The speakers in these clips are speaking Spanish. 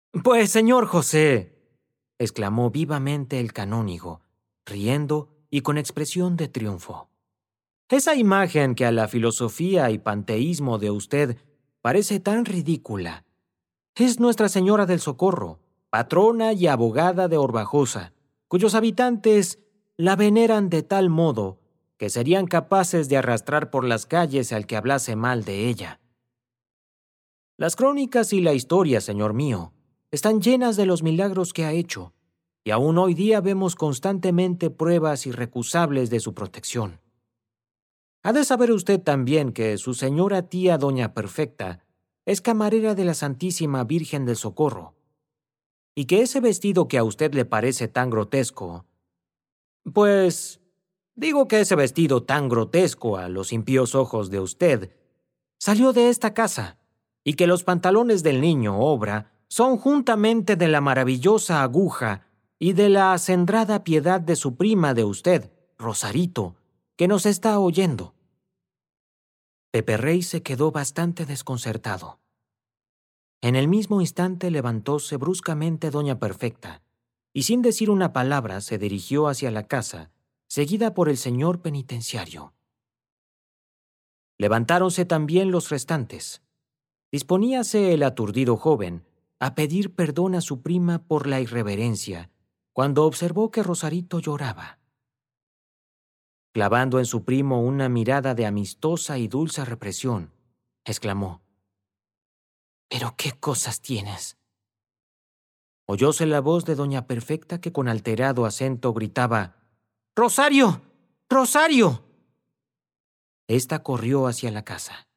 Pues, señor José, exclamó vivamente el canónigo, riendo y con expresión de triunfo. Esa imagen que a la filosofía y panteísmo de usted parece tan ridícula es Nuestra Señora del Socorro, patrona y abogada de Orbajosa, cuyos habitantes la veneran de tal modo que serían capaces de arrastrar por las calles al que hablase mal de ella. Las crónicas y la historia, señor mío, están llenas de los milagros que ha hecho, y aún hoy día vemos constantemente pruebas irrecusables de su protección. Ha de saber usted también que su señora tía Doña Perfecta es camarera de la Santísima Virgen del Socorro, y que ese vestido que a usted le parece tan grotesco, pues digo que ese vestido tan grotesco a los impíos ojos de usted salió de esta casa, y que los pantalones del niño Obra son juntamente de la maravillosa aguja y de la acendrada piedad de su prima de usted, Rosarito, que nos está oyendo. Pepe Rey se quedó bastante desconcertado. En el mismo instante levantóse bruscamente Doña Perfecta, y sin decir una palabra se dirigió hacia la casa, seguida por el señor penitenciario. Levantáronse también los restantes. Disponíase el aturdido joven a pedir perdón a su prima por la irreverencia, cuando observó que Rosarito lloraba. Clavando en su primo una mirada de amistosa y dulce represión, exclamó: «¿Pero qué cosas tienes?». Oyóse la voz de Doña Perfecta que con alterado acento gritaba: «¡Rosario! ¡Rosario!». Esta corrió hacia la casa.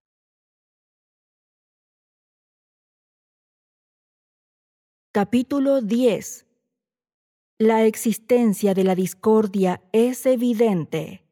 Capítulo 10. La existencia de la discordia es evidente.